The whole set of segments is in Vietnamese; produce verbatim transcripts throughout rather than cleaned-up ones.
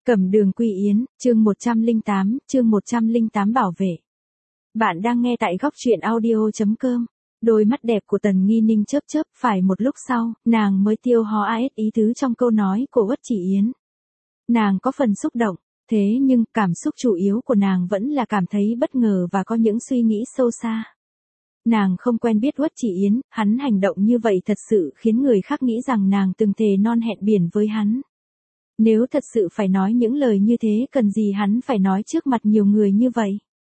Cẩm Đường Quy Yến, chương một trăm lẻ tám, chương một trăm lẻ tám bảo vệ. Bạn đang nghe tại góc truyện audio chấm com. Đôi mắt đẹp của Tần Nghi Ninh chớp chớp, phải một lúc sau, nàng mới tiêu hóa ý tứ trong câu nói của Uất Chỉ Yến. Nàng có phần xúc động, thế nhưng cảm xúc chủ yếu của nàng vẫn là cảm thấy bất ngờ và có những suy nghĩ sâu xa. Nàng không quen biết Uất Chỉ Yến, hắn hành động như vậy thật sự khiến người khác nghĩ rằng nàng từng thề non hẹn biển với hắn. Nếu thật sự phải nói những lời như thế cần gì hắn phải nói trước mặt nhiều người như vậy?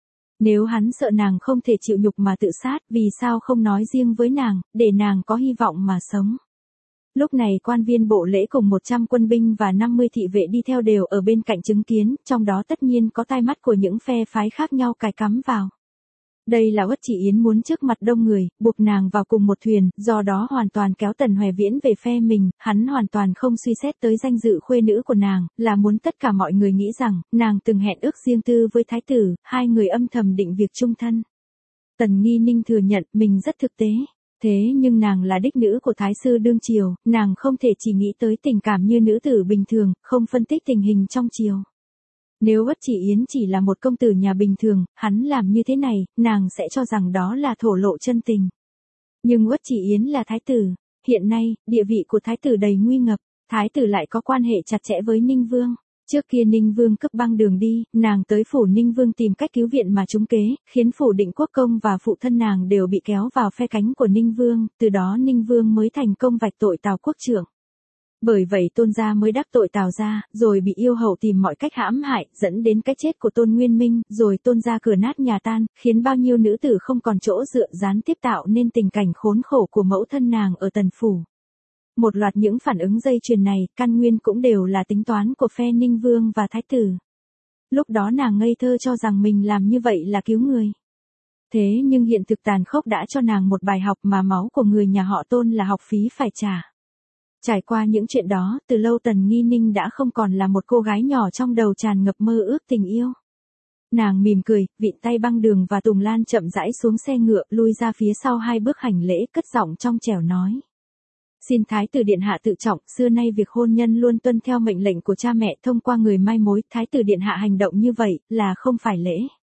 Nếu hắn sợ nàng không thể chịu nhục mà tự sát, vì sao không nói riêng với nàng, để nàng có hy vọng mà sống? Lúc này quan viên bộ lễ cùng một trăm quân binh và năm mươi thị vệ đi theo đều ở bên cạnh chứng kiến, trong đó tất nhiên có tai mắt của những phe phái khác nhau cài cắm vào. Đây là Uất Chỉ Yến muốn trước mặt đông người, buộc nàng vào cùng một thuyền, do đó hoàn toàn kéo Tần Hoè Viễn về phe mình, hắn hoàn toàn không suy xét tới danh dự khuê nữ của nàng, là muốn tất cả mọi người nghĩ rằng, nàng từng hẹn ước riêng tư với thái tử, hai người âm thầm định việc chung thân. Tần Nghi Ninh thừa nhận mình rất thực tế, thế nhưng nàng là đích nữ của thái sư đương triều, nàng không thể chỉ nghĩ tới tình cảm như nữ tử bình thường, không phân tích tình hình trong triều. Nếu Uất Chỉ Yến chỉ là một công tử nhà bình thường, hắn làm như thế này, nàng sẽ cho rằng đó là thổ lộ chân tình. Nhưng Uất Chỉ Yến là thái tử, hiện nay, địa vị của thái tử đầy nguy ngập, thái tử lại có quan hệ chặt chẽ với Ninh Vương. Trước kia Ninh Vương cấp băng đường đi, nàng tới phủ Ninh Vương tìm cách cứu viện mà trúng kế, khiến phủ Định Quốc Công và phụ thân nàng đều bị kéo vào phe cánh của Ninh Vương, từ đó Ninh Vương mới thành công vạch tội Tào Quốc trưởng. Bởi vậy Tôn gia mới đắc tội Tào gia, rồi bị yêu hậu tìm mọi cách hãm hại, dẫn đến cái chết của Tôn Nguyên Minh, rồi Tôn gia cửa nát nhà tan, khiến bao nhiêu nữ tử không còn chỗ dựa, gián tiếp tạo nên tình cảnh khốn khổ của mẫu thân nàng ở Tần phủ. Một loạt những phản ứng dây chuyền này, căn nguyên cũng đều là tính toán của phe Ninh Vương và thái tử. Lúc đó nàng ngây thơ cho rằng mình làm như vậy là cứu người. Thế nhưng hiện thực tàn khốc đã cho nàng một bài học mà máu của người nhà họ Tôn là học phí phải trả. Trải qua những chuyện đó, từ lâu Tần Nghi Ninh đã không còn là một cô gái nhỏ trong đầu tràn ngập mơ ước tình yêu. Nàng mỉm cười, vịn tay băng đường và Tùng Lan chậm rãi xuống xe ngựa, lui ra phía sau hai bước hành lễ, cất giọng trong trẻo nói. Xin thái tử điện hạ tự trọng, xưa nay việc hôn nhân luôn tuân theo mệnh lệnh của cha mẹ, thông qua người mai mối, thái tử điện hạ hành động như vậy, là không phải lễ.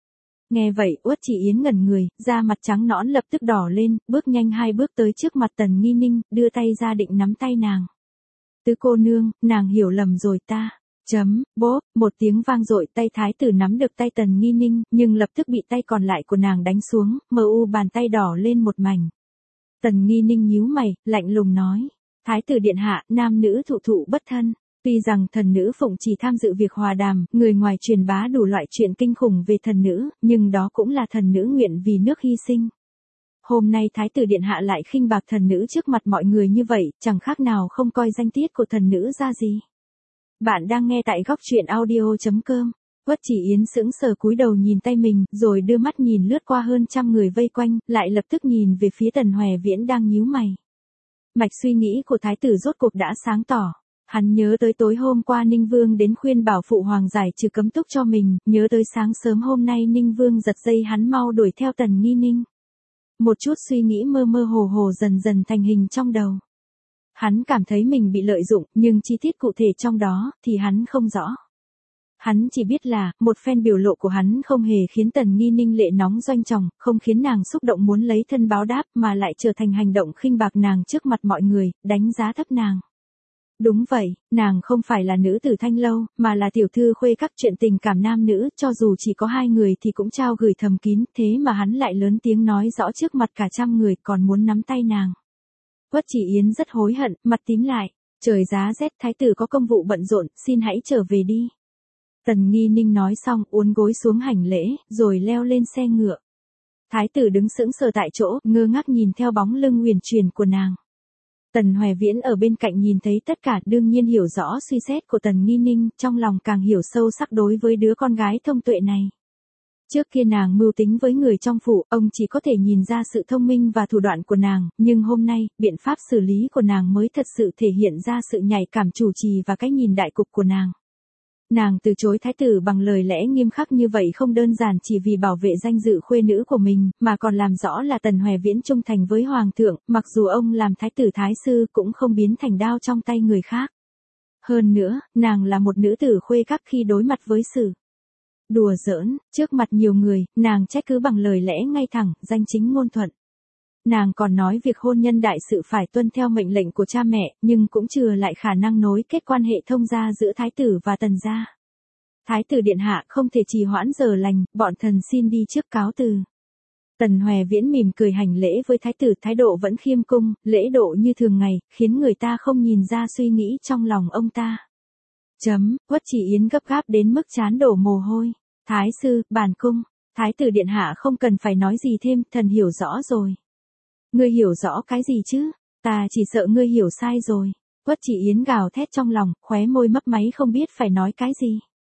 Nghe vậy, Uất Chỉ Yến ngẩn người, da mặt trắng nõn lập tức đỏ lên, bước nhanh hai bước tới trước mặt Tần Nghi Ninh, đưa tay ra định nắm tay nàng. Tứ cô nương, nàng hiểu lầm rồi ta. Chấm, bốp, một tiếng vang dội, tay thái tử nắm được tay Tần Nghi Ninh, nhưng lập tức bị tay còn lại của nàng đánh xuống, mờ u bàn tay đỏ lên một mảnh. Tần Nghi Ninh nhíu mày, lạnh lùng nói. Thái tử điện hạ, nam nữ thụ thụ bất thân. Tuy rằng thần nữ Phụng chỉ tham dự việc hòa đàm, người ngoài truyền bá đủ loại chuyện kinh khủng về thần nữ, nhưng đó cũng là thần nữ nguyện vì nước hy sinh. Hôm nay thái tử điện hạ lại khinh bạc thần nữ trước mặt mọi người như vậy, chẳng khác nào không coi danh tiết của thần nữ ra gì. Bạn đang nghe tại góc truyện audio chấm com. Uất Chỉ Yến sững sờ cúi đầu nhìn tay mình, rồi đưa mắt nhìn lướt qua hơn trăm người vây quanh, lại lập tức nhìn về phía Tần Hoè Viễn đang nhíu mày. Mạch suy nghĩ của thái tử rốt cuộc đã sáng tỏ. Hắn nhớ tới tối hôm qua Ninh Vương đến khuyên bảo phụ hoàng giải trừ cấm túc cho mình, nhớ tới sáng sớm hôm nay Ninh Vương giật dây hắn mau đuổi theo Tần Nghi Ninh. Một chút suy nghĩ mơ mơ hồ hồ dần dần thành hình trong đầu. Hắn cảm thấy mình bị lợi dụng, nhưng chi tiết cụ thể trong đó, thì hắn không rõ. Hắn chỉ biết là, một phen biểu lộ của hắn không hề khiến Tần Nghi Ninh lệ nóng doanh tròng, không khiến nàng xúc động muốn lấy thân báo đáp, mà lại trở thành hành động khinh bạc nàng trước mặt mọi người, đánh giá thấp nàng. Đúng vậy, nàng không phải là nữ tử Thanh Lâu, mà là tiểu thư khuê các chuyện tình cảm nam nữ, cho dù chỉ có hai người thì cũng trao gửi thầm kín, thế mà hắn lại lớn tiếng nói rõ trước mặt cả trăm người còn muốn nắm tay nàng. Uất Chỉ Yến rất hối hận, mặt tím lại, trời giá rét, thái tử có công vụ bận rộn, xin hãy trở về đi. Tần Nghi Ninh nói xong, uốn gối xuống hành lễ, rồi leo lên xe ngựa. Thái tử đứng sững sờ tại chỗ, ngơ ngác nhìn theo bóng lưng huyền chuyển của nàng. Tần Hoè Viễn ở bên cạnh nhìn thấy tất cả, đương nhiên hiểu rõ suy xét của Tần Nghi Ninh, trong lòng càng hiểu sâu sắc đối với đứa con gái thông tuệ này. Trước kia nàng mưu tính với người trong phủ, ông chỉ có thể nhìn ra sự thông minh và thủ đoạn của nàng, nhưng hôm nay, biện pháp xử lý của nàng mới thật sự thể hiện ra sự nhạy cảm chủ trì và cái nhìn đại cục của nàng. Nàng từ chối thái tử bằng lời lẽ nghiêm khắc như vậy không đơn giản chỉ vì bảo vệ danh dự khuê nữ của mình, mà còn làm rõ là Tần Hoè Viễn trung thành với hoàng thượng, mặc dù ông làm thái tử thái sư cũng không biến thành đao trong tay người khác. Hơn nữa, nàng là một nữ tử khuê các khi đối mặt với sự đùa giỡn, trước mặt nhiều người, nàng trách cứ bằng lời lẽ ngay thẳng, danh chính ngôn thuận. Nàng còn nói việc hôn nhân đại sự phải tuân theo mệnh lệnh của cha mẹ, nhưng cũng chừa lại khả năng nối kết quan hệ thông gia giữa thái tử và tần gia. Thái tử điện hạ không thể trì hoãn giờ lành, bọn thần xin đi trước cáo từ. Tần Hoè Viễn mỉm cười hành lễ với thái tử, thái độ vẫn khiêm cung, lễ độ như thường ngày, khiến người ta không nhìn ra suy nghĩ trong lòng ông ta. Chấm, Quất Chỉ Yến gấp gáp đến mức trán đổ mồ hôi. Thái sư, bản cung, thái tử điện hạ không cần phải nói gì thêm, thần hiểu rõ rồi. Ngươi hiểu rõ cái gì chứ? Ta chỉ sợ ngươi hiểu sai rồi. Quất Chỉ Yến gào thét trong lòng, khóe môi mấp máy không biết phải nói cái gì.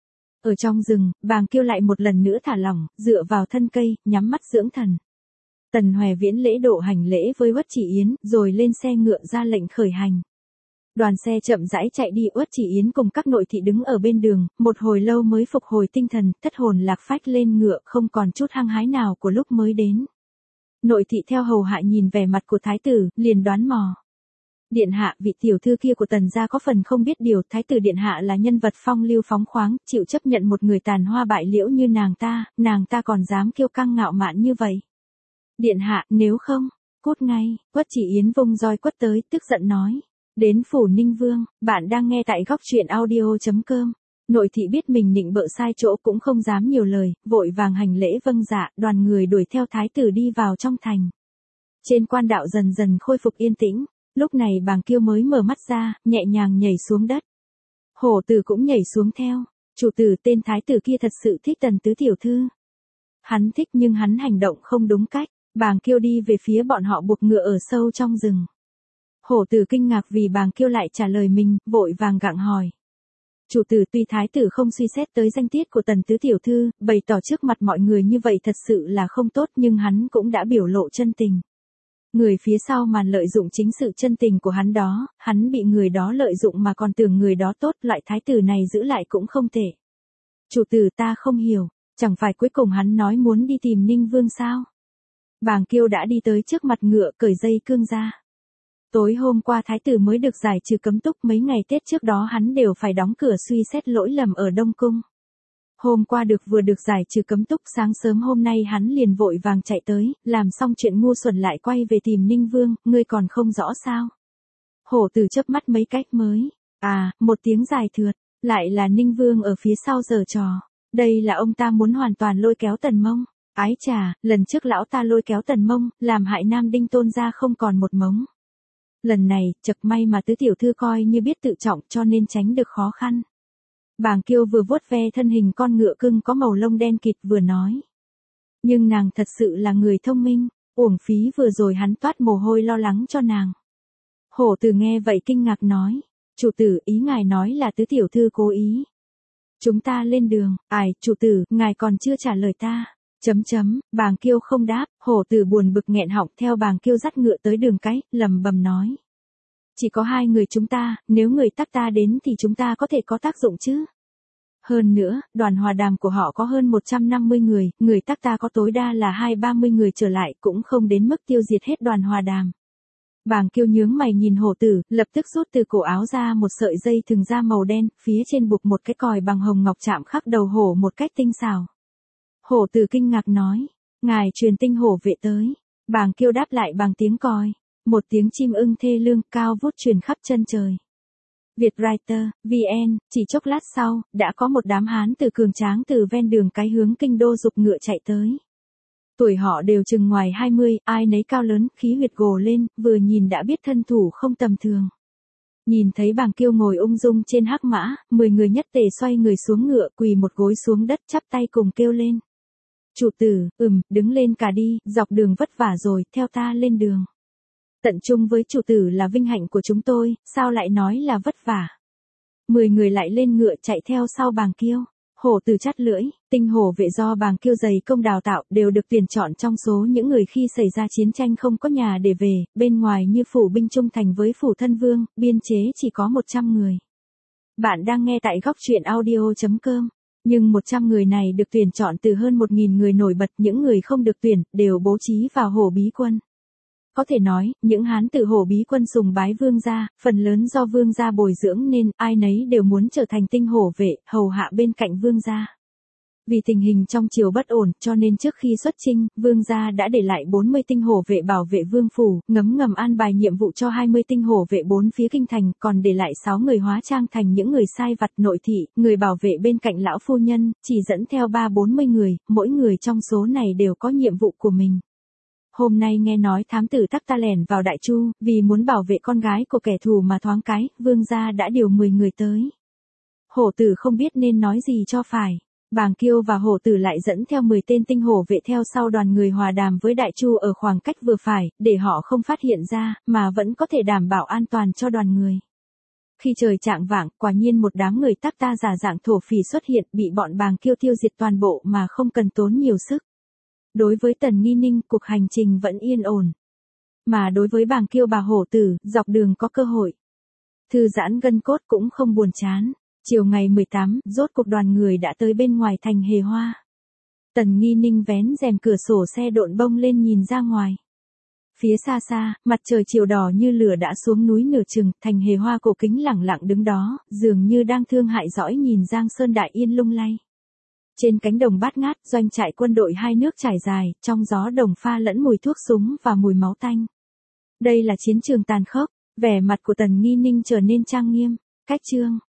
Ở trong rừng, Bàng Kiêu lại một lần nữa thả lỏng, dựa vào thân cây, nhắm mắt dưỡng thần. Tần Hoè Viễn lễ độ hành lễ với Quất Chỉ Yến, rồi lên xe ngựa ra lệnh khởi hành. Đoàn xe chậm rãi chạy đi, Quất Chỉ Yến cùng các nội thị đứng ở bên đường, một hồi lâu mới phục hồi tinh thần, thất hồn lạc phách lên ngựa, không còn chút hăng hái nào của lúc mới đến. Nội thị theo hầu hạ nhìn vẻ mặt của thái tử, liền đoán mò. Điện hạ, vị tiểu thư kia của tần gia có phần không biết điều, thái tử điện hạ là nhân vật phong lưu phóng khoáng, chịu chấp nhận một người tàn hoa bại liễu như nàng ta, nàng ta còn dám kiêu căng ngạo mạn như vậy. Điện hạ, nếu không, cút ngay. Quất Chỉ Yến vung roi quất tới, tức giận nói. Đến phủ Ninh Vương, bạn đang nghe tại góc truyện audio chấm com. Nội thị biết mình nịnh bợ sai chỗ cũng không dám nhiều lời, vội vàng hành lễ vâng dạ, đoàn người đuổi theo thái tử đi vào trong thành. Trên quan đạo dần dần khôi phục yên tĩnh, lúc này Bàng Kiêu mới mở mắt ra, nhẹ nhàng nhảy xuống đất. Hổ tử cũng nhảy xuống theo, chủ tử, tên thái tử kia thật sự thích tần tứ tiểu thư. Hắn thích nhưng hắn hành động không đúng cách. Bàng Kiêu đi về phía bọn họ buộc ngựa ở sâu trong rừng. Hổ tử kinh ngạc vì Bàng Kiêu lại trả lời mình, vội vàng gặng hỏi. Chủ tử, tuy thái tử không suy xét tới danh tiết của tần tứ tiểu thư, bày tỏ trước mặt mọi người như vậy thật sự là không tốt, nhưng hắn cũng đã biểu lộ chân tình. Người phía sau màn lợi dụng chính sự chân tình của hắn đó, hắn bị người đó lợi dụng mà còn tưởng người đó tốt, loại thái tử này giữ lại cũng không thể. Chủ tử, ta không hiểu, chẳng phải cuối cùng hắn nói muốn đi tìm Ninh Vương sao? Bàng Kiêu đã đi tới trước mặt ngựa, cởi dây cương ra. Tối hôm qua thái tử mới được giải trừ cấm túc, mấy ngày Tết trước đó hắn đều phải đóng cửa suy xét lỗi lầm ở Đông Cung. Hôm qua được vừa được giải trừ cấm túc, sáng sớm hôm nay hắn liền vội vàng chạy tới, làm xong chuyện ngu xuẩn lại quay về tìm Ninh Vương, ngươi còn không rõ sao? Hổ tử chớp mắt mấy cách mới. À, một tiếng dài thượt, lại là Ninh Vương ở phía sau giở trò. Đây là ông ta muốn hoàn toàn lôi kéo Tần Mông. Ái chà, lần trước lão ta lôi kéo Tần Mông, làm hại Nam Đinh Tôn gia không còn một mống. Lần này, chật may mà tứ tiểu thư coi như biết tự trọng cho nên tránh được khó khăn. Bàng Kiêu vừa vuốt ve thân hình con ngựa cưng có màu lông đen kịt vừa nói. Nhưng nàng thật sự là người thông minh, uổng phí vừa rồi hắn toát mồ hôi lo lắng cho nàng. Hổ tử nghe vậy kinh ngạc nói. Chủ tử, ý ngài nói là tứ tiểu thư cố ý. Chúng ta lên đường, ai, chủ tử, ngài còn chưa trả lời ta. Chấm chấm, Bàng Kiêu không đáp, hổ tử buồn bực nghẹn họng theo Bàng Kiêu dắt ngựa tới đường cái, lầm bầm nói. Chỉ có hai người chúng ta, nếu người tắc ta đến thì chúng ta có thể có tác dụng chứ. Hơn nữa, đoàn hòa đàm của họ có hơn một trăm năm mươi người, người tắc ta có tối đa là hai ba mươi người trở lại, cũng không đến mức tiêu diệt hết đoàn hòa đàm. Bàng Kiêu nhướng mày nhìn hổ tử, lập tức rút từ cổ áo ra một sợi dây thừng da màu đen, phía trên buộc một cái còi bằng hồng ngọc chạm khắc đầu hổ một cách tinh xảo. Hổ tử kinh ngạc nói, ngài truyền tinh hổ vệ tới. Bàng Kiêu đáp lại bằng tiếng còi, một tiếng chim ưng thê lương cao vút truyền khắp chân trời. Vietwriter, vê en, chỉ chốc lát sau, đã có một đám hán từ cường tráng từ ven đường cái hướng kinh đô giục ngựa chạy tới. Tuổi họ đều chừng ngoài hai mươi, ai nấy cao lớn, khí huyệt gồ lên, vừa nhìn đã biết thân thủ không tầm thường. Nhìn thấy Bàng Kiêu ngồi ung dung trên hắc mã, mười người nhất tề xoay người xuống ngựa, quỳ một gối xuống đất chắp tay cùng kêu lên. Chủ tử, ừm, đứng lên cả đi, dọc đường vất vả rồi, theo ta lên đường. Tận chung với chủ tử là vinh hạnh của chúng tôi, sao lại nói là vất vả. Mười người lại lên ngựa chạy theo sau Bàng Kiêu. Hổ tử chắt lưỡi, tinh hổ vệ do Bàng Kiêu dày công đào tạo đều được tuyển chọn trong số những người khi xảy ra chiến tranh không có nhà để về, bên ngoài như phủ binh trung thành với phủ thân vương, biên chế chỉ có một trăm người. Bạn đang nghe tại góc truyện audio chấm com. Nhưng một trăm người này được tuyển chọn từ hơn một nghìn người nổi bật, những người không được tuyển, đều bố trí vào hổ bí quân. có thể nói, những Hán tử hổ bí quân sùng bái vương gia, phần lớn do vương gia bồi dưỡng nên ai nấy đều muốn trở thành tinh hổ vệ, hầu hạ bên cạnh vương gia. Vì tình hình trong triều bất ổn, cho nên trước khi xuất chinh, vương gia đã để lại bốn mươi tinh hổ vệ bảo vệ vương phủ, ngấm ngầm an bài nhiệm vụ cho hai mươi tinh hổ vệ bốn phía kinh thành, còn để lại sáu người hóa trang thành những người sai vặt nội thị, người bảo vệ bên cạnh lão phu nhân, chỉ dẫn theo ba bốn mươi người, mỗi người trong số này đều có nhiệm vụ của mình. Hôm nay nghe nói thám tử Tắc Ta lẻn vào Đại Chu, vì muốn bảo vệ con gái của kẻ thù mà thoáng cái, vương gia đã điều mười người tới. Hổ tử không biết nên nói gì cho phải. Bàng Kiêu và hổ tử lại dẫn theo mười tên tinh hổ vệ theo sau đoàn người hòa đàm với Đại Chu ở khoảng cách vừa phải, để họ không phát hiện ra, mà vẫn có thể đảm bảo an toàn cho đoàn người. Khi trời chạng vạng, quả nhiên một đám người Tắc Ta giả dạng thổ phỉ xuất hiện, bị bọn Bàng Kiêu tiêu diệt toàn bộ mà không cần tốn nhiều sức. Đối với Tần Nghi Ninh, cuộc hành trình vẫn yên ổn. Mà đối với Bàng Kiêu bà hổ tử, dọc đường có cơ hội thư giãn gân cốt cũng không buồn chán. Chiều ngày mười tám, rốt cuộc đoàn người đã tới bên ngoài thành Hề Hoa. Tần Nghi Ninh vén rèm cửa sổ xe độn bông lên nhìn ra ngoài. Phía xa xa, mặt trời chiều đỏ như lửa đã xuống núi nửa chừng, thành Hề Hoa cổ kính lẳng lặng đứng đó, dường như đang thương hại dõi nhìn Giang Sơn đại yên lung lay. Trên cánh đồng bát ngát, doanh trại quân đội hai nước trải dài, trong gió đồng pha lẫn mùi thuốc súng và mùi máu tanh. Đây là chiến trường tàn khốc, vẻ mặt của Tần Nghi Ninh trở nên trang nghiêm. Cách chương